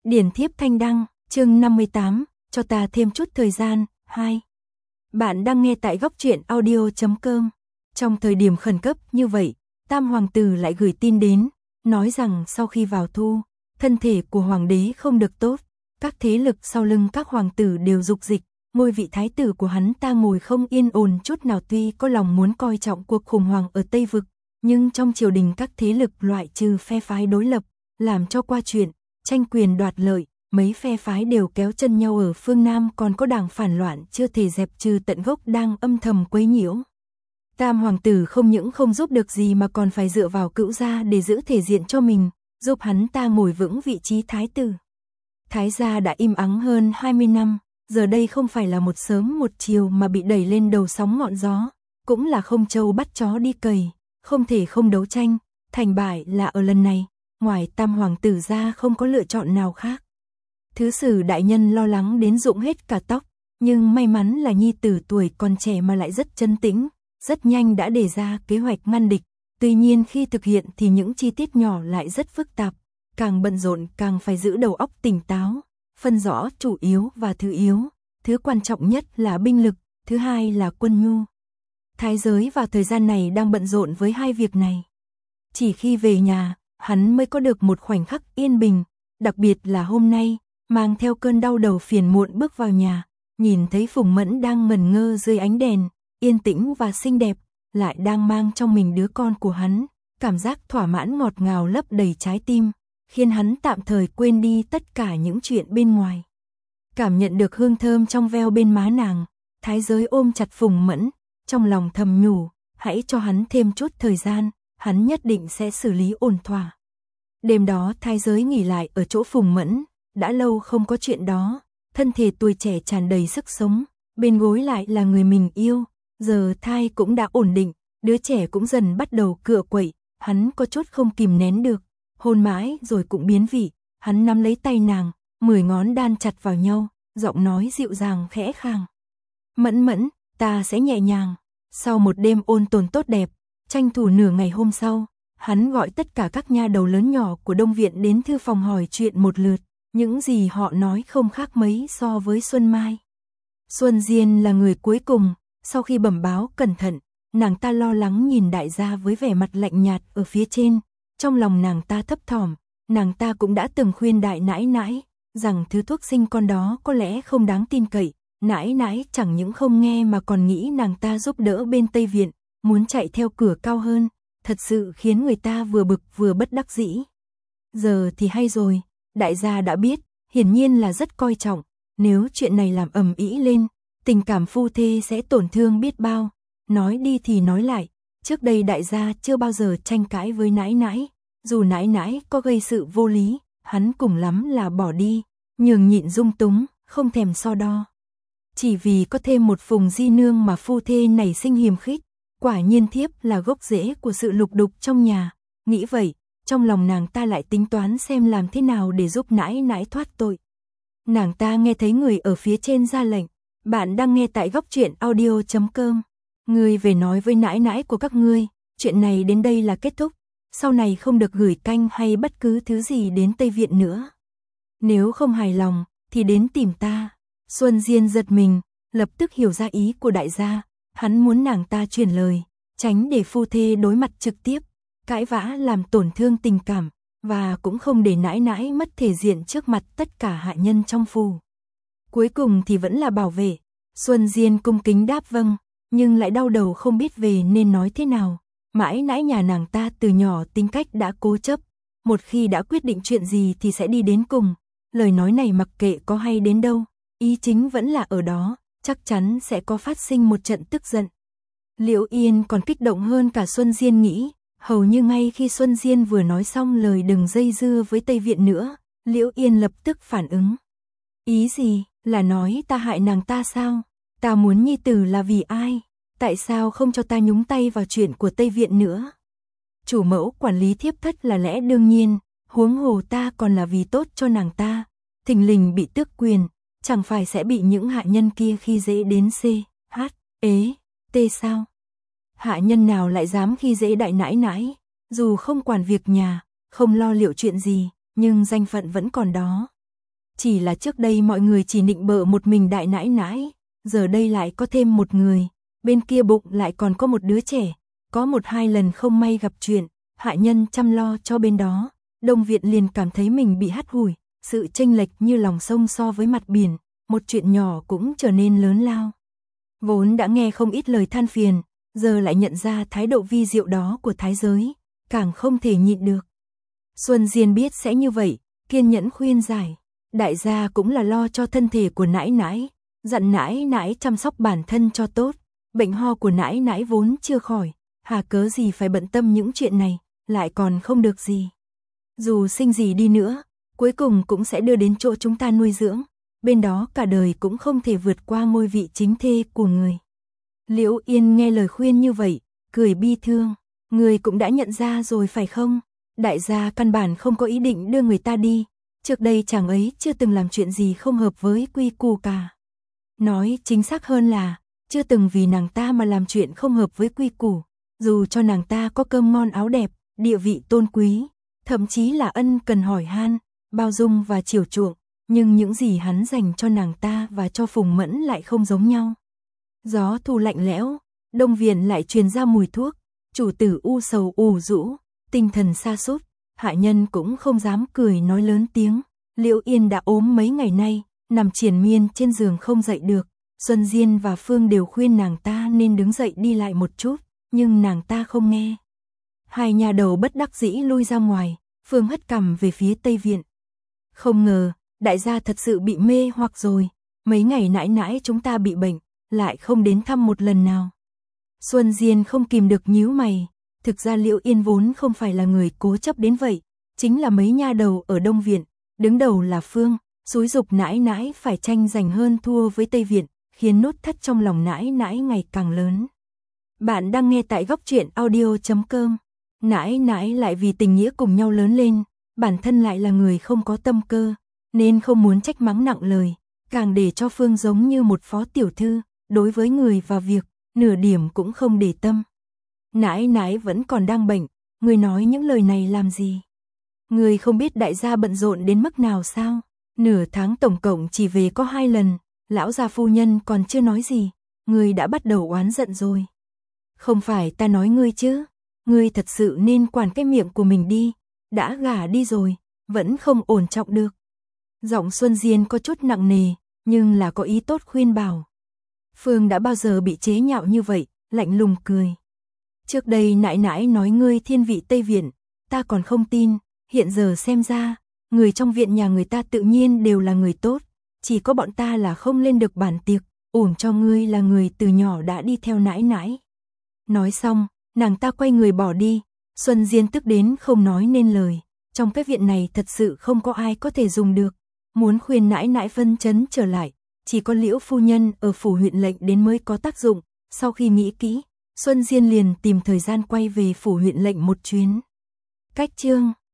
Điển thiếp thanh đăng, chương 58, cho ta thêm chút thời gian, 2. Bạn đang nghe tại góc truyện audio.com. Trong thời điểm khẩn cấp như vậy, Tam Hoàng tử lại gửi tin đến, nói rằng sau khi vào thu, thân thể của Hoàng đế không được tốt, các thế lực sau lưng các hoàng tử đều dục dịch, ngôi vị thái tử của hắn ta ngồi không yên ổn chút nào. Tuy có lòng muốn coi trọng cuộc khủng hoảng ở Tây Vực, nhưng trong triều đình các thế lực loại trừ phe phái đối lập, làm cho qua chuyện tranh quyền đoạt lợi, mấy phe phái đều kéo chân nhau ở phương Nam, còn có đảng phản loạn chưa thể dẹp trừ tận gốc đang âm thầm quấy nhiễu. Tam hoàng tử không những không giúp được gì mà còn phải dựa vào Cữu gia để giữ thể diện cho mình, giúp hắn ta ngồi vững vị trí thái tử. Thái gia đã im ắng hơn 20 năm, giờ đây không phải là một sớm một chiều mà bị đẩy lên đầu sóng ngọn gió, cũng là không trâu bắt chó đi cày, không thể không đấu tranh, thành bại là ở lần này, ngoài Tam hoàng tử ra không có lựa chọn nào khác. Thứ sử đại nhân lo lắng đến rụng hết cả tóc, nhưng may mắn là nhi tử tuổi còn trẻ mà lại rất trấn tĩnh, rất nhanh đã đề ra kế hoạch ngăn địch, tuy nhiên khi thực hiện thì những chi tiết nhỏ lại rất phức tạp, càng bận rộn càng phải giữ đầu óc tỉnh táo, phân rõ chủ yếu và thứ yếu, thứ quan trọng nhất là binh lực, thứ hai là quân nhu. Thái giới vào thời gian này đang bận rộn với hai việc này. Chỉ khi về nhà, hắn mới có được một khoảnh khắc yên bình, đặc biệt là hôm nay, mang theo cơn đau đầu phiền muộn bước vào nhà, nhìn thấy Phùng Mẫn đang ngẩn ngơ dưới ánh đèn, yên tĩnh và xinh đẹp, lại đang mang trong mình đứa con của hắn, cảm giác thỏa mãn ngọt ngào lấp đầy trái tim, khiến hắn tạm thời quên đi tất cả những chuyện bên ngoài. Cảm nhận được hương thơm trong veo bên má nàng, Thái giới ôm chặt Phùng Mẫn, trong lòng thầm nhủ, hãy cho hắn thêm chút thời gian, hắn nhất định sẽ xử lý ổn thỏa. Đêm đó Thái giới nghỉ lại ở chỗ Phùng Mẫn, đã lâu không có chuyện đó, thân thể tuổi trẻ tràn đầy sức sống, bên gối lại là người mình yêu, giờ thai cũng đã ổn định, đứa trẻ cũng dần bắt đầu cựa quậy, hắn có chút không kìm nén được, hôn mãi rồi cũng biến vị, hắn nắm lấy tay nàng, 10 ngón đan chặt vào nhau, giọng nói dịu dàng khẽ khàng. Mẫn Mẫn, ta sẽ nhẹ nhàng. Sau một đêm ôn tồn tốt đẹp, tranh thủ nửa ngày hôm sau, hắn gọi tất cả các nha đầu lớn nhỏ của Đông Viện đến thư phòng hỏi chuyện một lượt, những gì họ nói không khác mấy so với Xuân Mai. Xuân Diên là người cuối cùng, sau khi bẩm báo cẩn thận, nàng ta lo lắng nhìn đại gia với vẻ mặt lạnh nhạt ở phía trên, trong lòng nàng ta thấp thỏm, nàng ta cũng đã từng khuyên đại nãi nãi, rằng thứ thuốc sinh con đó có lẽ không đáng tin cậy, nãi nãi chẳng những không nghe mà còn nghĩ nàng ta giúp đỡ bên Tây Viện, muốn chạy theo cửa cao hơn, thật sự khiến người ta vừa bực vừa bất đắc dĩ. Giờ thì hay rồi, đại gia đã biết, hiển nhiên là rất coi trọng, nếu chuyện này làm ầm ĩ lên, tình cảm phu thê sẽ tổn thương biết bao. Nói đi thì nói lại, trước đây đại gia chưa bao giờ tranh cãi với nãi nãi, dù nãi nãi có gây sự vô lý, hắn cùng lắm là bỏ đi, nhường nhịn dung túng, không thèm so đo. Chỉ vì có thêm một Phùng di nương mà phu thê nảy sinh hiềm khích, quả nhiên thiếp là gốc rễ của sự lục đục trong nhà, nghĩ vậy, trong lòng nàng ta lại tính toán xem làm thế nào để giúp nãi nãi thoát tội. Nàng ta nghe thấy người ở phía trên ra lệnh, bạn đang nghe tại góc truyện audio.com. Ngươi về nói với nãi nãi của các ngươi, chuyện này đến đây là kết thúc, sau này không được gửi canh hay bất cứ thứ gì đến Tây Viện nữa. Nếu không hài lòng, thì đến tìm ta. Xuân Diên giật mình, lập tức hiểu ra ý của đại gia, hắn muốn nàng ta truyền lời, tránh để phu thê đối mặt trực tiếp, cãi vã làm tổn thương tình cảm, và cũng không để nãi nãi mất thể diện trước mặt tất cả hạ nhân trong phủ. Cuối cùng thì vẫn là bảo vệ, Xuân Diên cung kính đáp vâng, nhưng lại đau đầu không biết về nên nói thế nào. Mãi nãi nhà nàng ta từ nhỏ tính cách đã cố chấp, một khi đã quyết định chuyện gì thì sẽ đi đến cùng, lời nói này mặc kệ có hay đến đâu, ý chính vẫn là ở đó, chắc chắn sẽ có phát sinh một trận tức giận. Liễu Yên còn kích động hơn cả Xuân Diên nghĩ, hầu như ngay khi Xuân Diên vừa nói xong lời đừng dây dưa với Tây Viện nữa, Liễu Yên lập tức phản ứng. Ý gì, là nói ta hại nàng ta sao? Ta muốn nhi tử là vì ai? Tại sao không cho ta nhúng tay vào chuyện của Tây Viện nữa? Chủ mẫu quản lý thiếp thất là lẽ đương nhiên, huống hồ ta còn là vì tốt cho nàng ta, thình lình bị tước quyền, chẳng phải sẽ bị những hạ nhân kia khi dễ đến C, H, ế, T sao? Hạ nhân nào lại dám khi dễ đại nãi nãi, dù không quản việc nhà, không lo liệu chuyện gì, nhưng danh phận vẫn còn đó. Chỉ là trước đây mọi người chỉ nịnh bợ một mình đại nãi nãi, giờ đây lại có thêm một người, bên kia bụng lại còn có một đứa trẻ, có 1-2 lần không may gặp chuyện, hạ nhân chăm lo cho bên đó, Đông Viện liền cảm thấy mình bị hắt hủi, sự chênh lệch như lòng sông so với mặt biển, một chuyện nhỏ cũng trở nên lớn lao. Vốn đã nghe không ít lời than phiền, giờ lại nhận ra thái độ vi diệu đó của thái giới, càng không thể nhịn được. Xuân Diên biết sẽ như vậy, kiên nhẫn khuyên giải, đại gia cũng là lo cho thân thể của nãi nãi, dặn nãi nãi chăm sóc bản thân cho tốt, bệnh ho của nãi nãi vốn chưa khỏi, hà cớ gì phải bận tâm những chuyện này, lại còn không được gì. Dù sinh gì đi nữa, cuối cùng cũng sẽ đưa đến chỗ chúng ta nuôi dưỡng, bên đó cả đời cũng không thể vượt qua ngôi vị chính thê của người. Liễu Yên nghe lời khuyên như vậy, cười bi thương, người cũng đã nhận ra rồi phải không? Đại gia căn bản không có ý định đưa người ta đi, trước đây chàng ấy chưa từng làm chuyện gì không hợp với quy củ cả. Nói chính xác hơn là, chưa từng vì nàng ta mà làm chuyện không hợp với quy củ, dù cho nàng ta có cơm ngon áo đẹp, địa vị tôn quý, thậm chí là ân cần hỏi han, bao dung và chiều chuộng, nhưng những gì hắn dành cho nàng ta và cho Phùng Mẫn lại không giống nhau. Gió thu lạnh lẽo, Đông Viện lại truyền ra mùi thuốc, chủ tử u sầu ủ rũ, tinh thần sa sút, hạ nhân cũng không dám cười nói lớn tiếng. Liễu Yên đã ốm mấy ngày nay, nằm triền miên trên giường không dậy được, Xuân Diên và Phương đều khuyên nàng ta nên đứng dậy đi lại một chút, nhưng nàng ta không nghe. Hai nhà đầu bất đắc dĩ lui ra ngoài, Phương hất cằm về phía Tây Viện. Không ngờ, đại gia thật sự bị mê hoặc rồi, mấy ngày nãi nãi chúng ta bị bệnh, lại không đến thăm một lần nào. Xuân Diên không kìm được nhíu mày, thực ra Liễu Yên vốn không phải là người cố chấp đến vậy, chính là mấy nha đầu ở Đông Viện, đứng đầu là Phương, xúi giục nãi nãi phải tranh giành hơn thua với Tây Viện, khiến nốt thắt trong lòng nãi nãi ngày càng lớn. Bạn đang nghe tại góc truyện audio.com. Nãi nãi lại vì tình nghĩa cùng nhau lớn lên, bản thân lại là người không có tâm cơ, nên không muốn trách mắng nặng lời, càng để cho Phương giống như một phó tiểu thư, đối với người và việc, nửa điểm cũng không để tâm. Nãi nãi vẫn còn đang bệnh, người nói những lời này làm gì? Người không biết đại gia bận rộn đến mức nào sao? Nửa tháng tổng cộng chỉ về có 2 lần, lão gia phu nhân còn chưa nói gì, người đã bắt đầu oán giận rồi. Không phải ta nói ngươi chứ, ngươi thật sự nên quản cái miệng của mình đi, đã gả đi rồi, vẫn không ổn trọng được. Giọng Xuân Diên có chút nặng nề, nhưng là có ý tốt khuyên bảo. Phương đã bao giờ bị chế nhạo như vậy, lạnh lùng cười. Trước đây nãi nãi nói ngươi thiên vị Tây Viện, ta còn không tin, hiện giờ xem ra, người trong viện nhà người ta tự nhiên đều là người tốt, chỉ có bọn ta là không lên được bàn tiệc, ủm cho ngươi là người từ nhỏ đã đi theo nãi nãi. Nói xong, nàng ta quay người bỏ đi, Xuân Diên tức đến không nói nên lời, trong cái viện này thật sự không có ai có thể dùng được, muốn khuyên nãi nãi phân chấn trở lại, chỉ có Liễu phu nhân ở phủ huyện lệnh đến mới có tác dụng. Sau khi nghĩ kỹ, Xuân Diên liền tìm thời gian quay về phủ huyện lệnh một chuyến. Cách chương